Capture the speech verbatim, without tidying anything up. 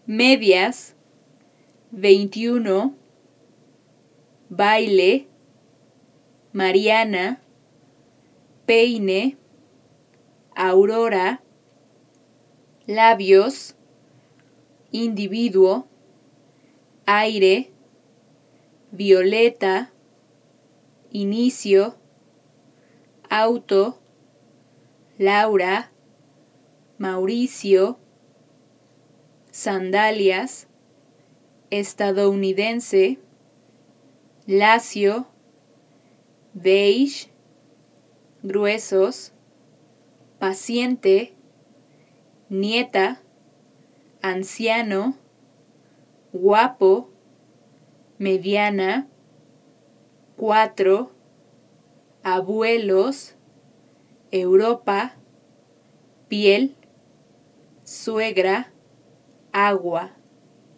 medias, veintiuno, baile, Mariana, peine, Aurora, labios, individuo, aire, violeta, inicio, auto, Laura, Mauricio, sandalias, estadounidense, lacio, beige, gruesos, paciente, nieta, anciano, guapo, mediana, cuatro, abuelos, Europa, piel, suegra, agua.